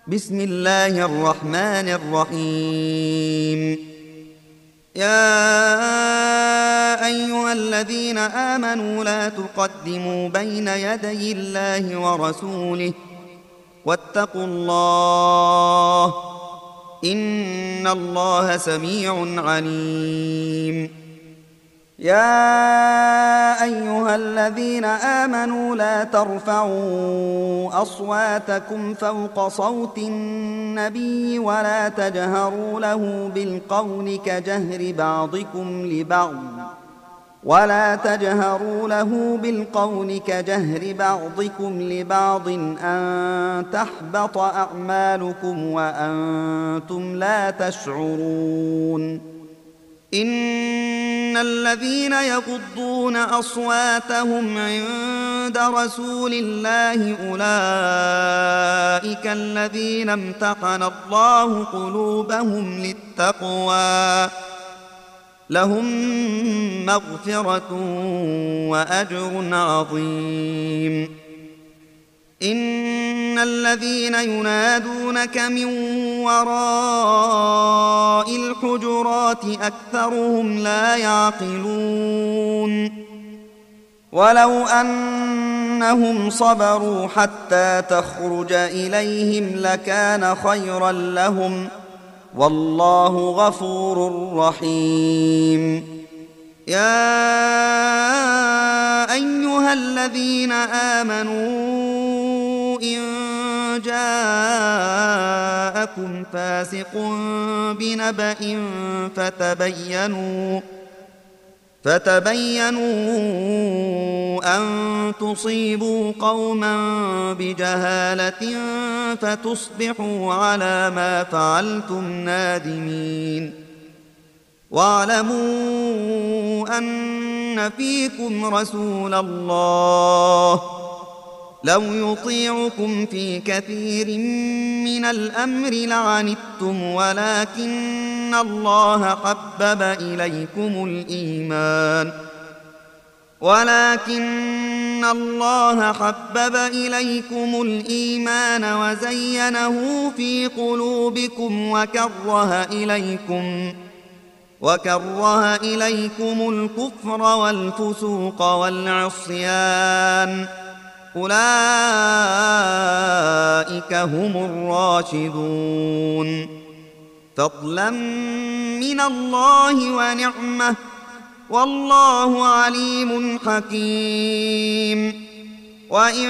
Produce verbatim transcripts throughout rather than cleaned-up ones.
بسم الله الرحمن الرحيم. يا أيها الذين آمنوا لا تقدموا بين يدي الله ورسوله واتقوا الله إن الله سميع عليم. يا أيها الذين آمنوا لا ترفعوا أصواتكم فوق صوت النبي ولا تجهروا له بالقول كجهر بعضكم لبعض ولا تجهروا له بالقول كجهر بعضكم لبعض أن تحبط أعمالكم وأنتم لا تشعرون. إن الذين يغضون أصواتهم عند رسول الله أولئك الذين امتحن الله قلوبهم للتقوى لهم مغفرة وأجر عظيم. إن الذين ينادونك من وراء الحجرات أكثرهم لا يعقلون. ولو أنهم صبروا حتى تخرج إليهم لكان خيرا لهم والله غفور رحيم. يا أيها الذين آمنوا إن جاءكم فاسق بنبأ فتبينوا فتبينوا أن تصيبوا قوما بجهالة فتصبحوا على ما فعلتم نادمين. واعلموا أن فيكم رسول الله لو يطيعكم في كثير من الأمر لعنتم ولكن الله حبب إليكم الإيمان ولكن الله حبب إليكم الإيمان وزينه في قلوبكم وكره إليكم وكره إليكم الكفر والفسوق والعصيان أولئك هم الراشدون فضلا من الله ونعمة والله عليم حكيم. وإن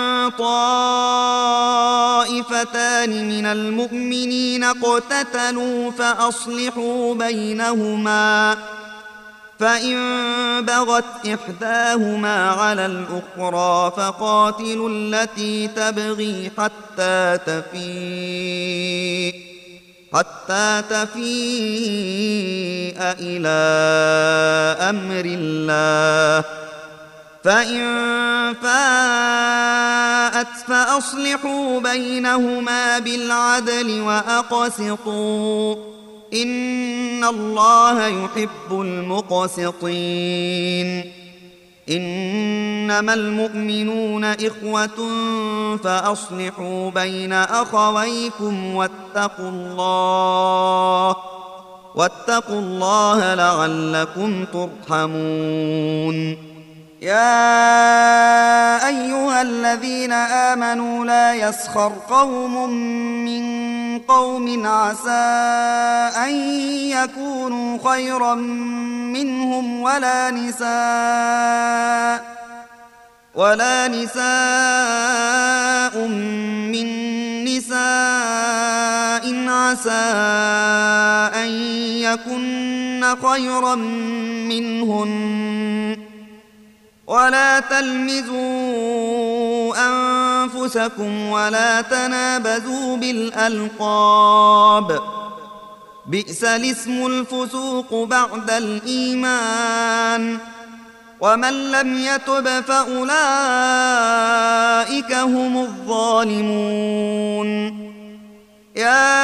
طائفتان من المؤمنين اقتتلوا فأصلحوا بينهما فإن بغت إحداهما على الأخرى فقاتلوا التي تبغي حتى تفيء حتى تفيء إلى أمر الله فإن فاءت فأصلحوا بينهما بالعدل وأقسطوا إن الله يحب المقسطين. إنما المؤمنون إخوة فأصلحوا بين أخويكم واتقوا الله واتقوا الله لعلكم ترحمون. يا أيها الذين آمنوا لا يسخر قوم من قوم عسى أن يكونوا خيرا منهم ولا نساء ولا نساء من نساء عسى أن يكن خيرا منهن ولا تلمزوا أنفسكم ولا تنابزوا بالألقاب بئس الاسم الفسوق بعد الإيمان ومن لم يتب فأولئك هم الظالمون. يا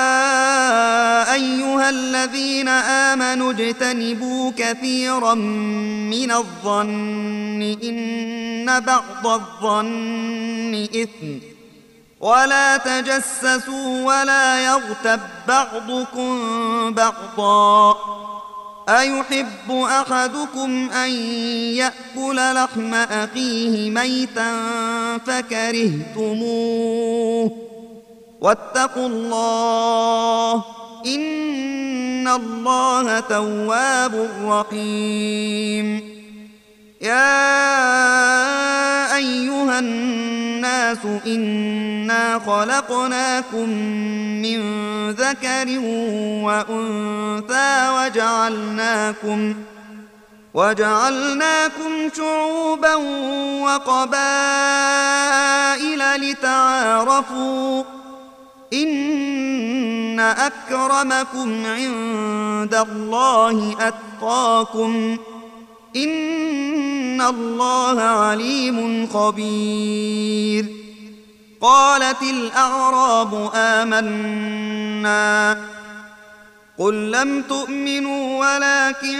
أيها الذين آمنوا اجتنبوا كثيرا من الظن إن بعض الظن إثم ولا تجسسوا ولا يغتب بعضكم بعضا أيحب أحدكم أن يأكل لحم أخيه ميتا فكرهتموه واتقوا الله إن الله تواب رحيم. يا أيها الناس إنا خلقناكم من ذكر وأنثى وجعلناكم وجعلناكم شعوبا وقبائل لتعارفوا إن أكرمكم عند الله أتقاكم إن الله عليم خبير. قالت الأعراب آمنا قل لم تؤمنوا ولكن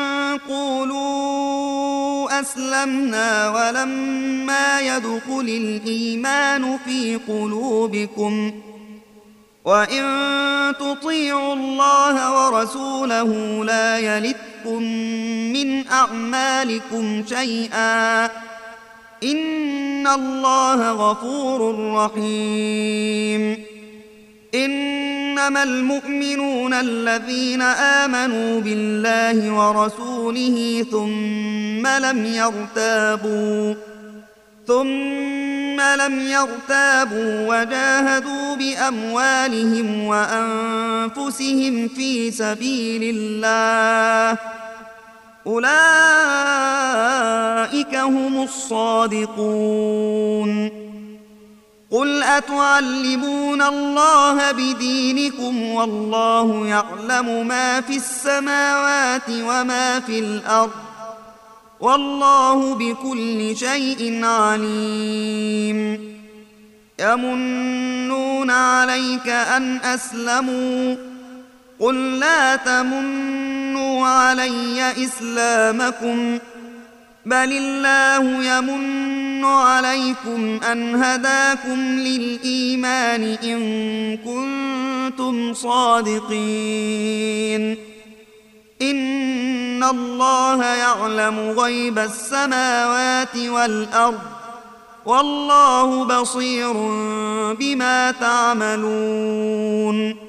قولوا أسلمنا ولما يدخل الإيمان في قلوبكم وإن تطيعوا الله ورسوله لا يلتكم من أعمالكم شيئا إن الله غفور رحيم. إنما المؤمنون الذين آمنوا بالله ورسوله ثم لم يرتابوا ثم لم يرتابوا وجاهدوا بأموالهم وأنفسهم في سبيل الله أولئك هم الصادقون. قل أتعلمون الله بدينكم والله يعلم ما في السماوات وما في الأرض والله بكل شيء عليم. يمنون عليك أن أسلموا قل لا تمنوا علي إسلامكم بل الله يمن عليكم أن هداكم للإيمان إن كنتم صادقين. إن الله يعلم غيب السماوات والأرض والله بصير بما تعملون.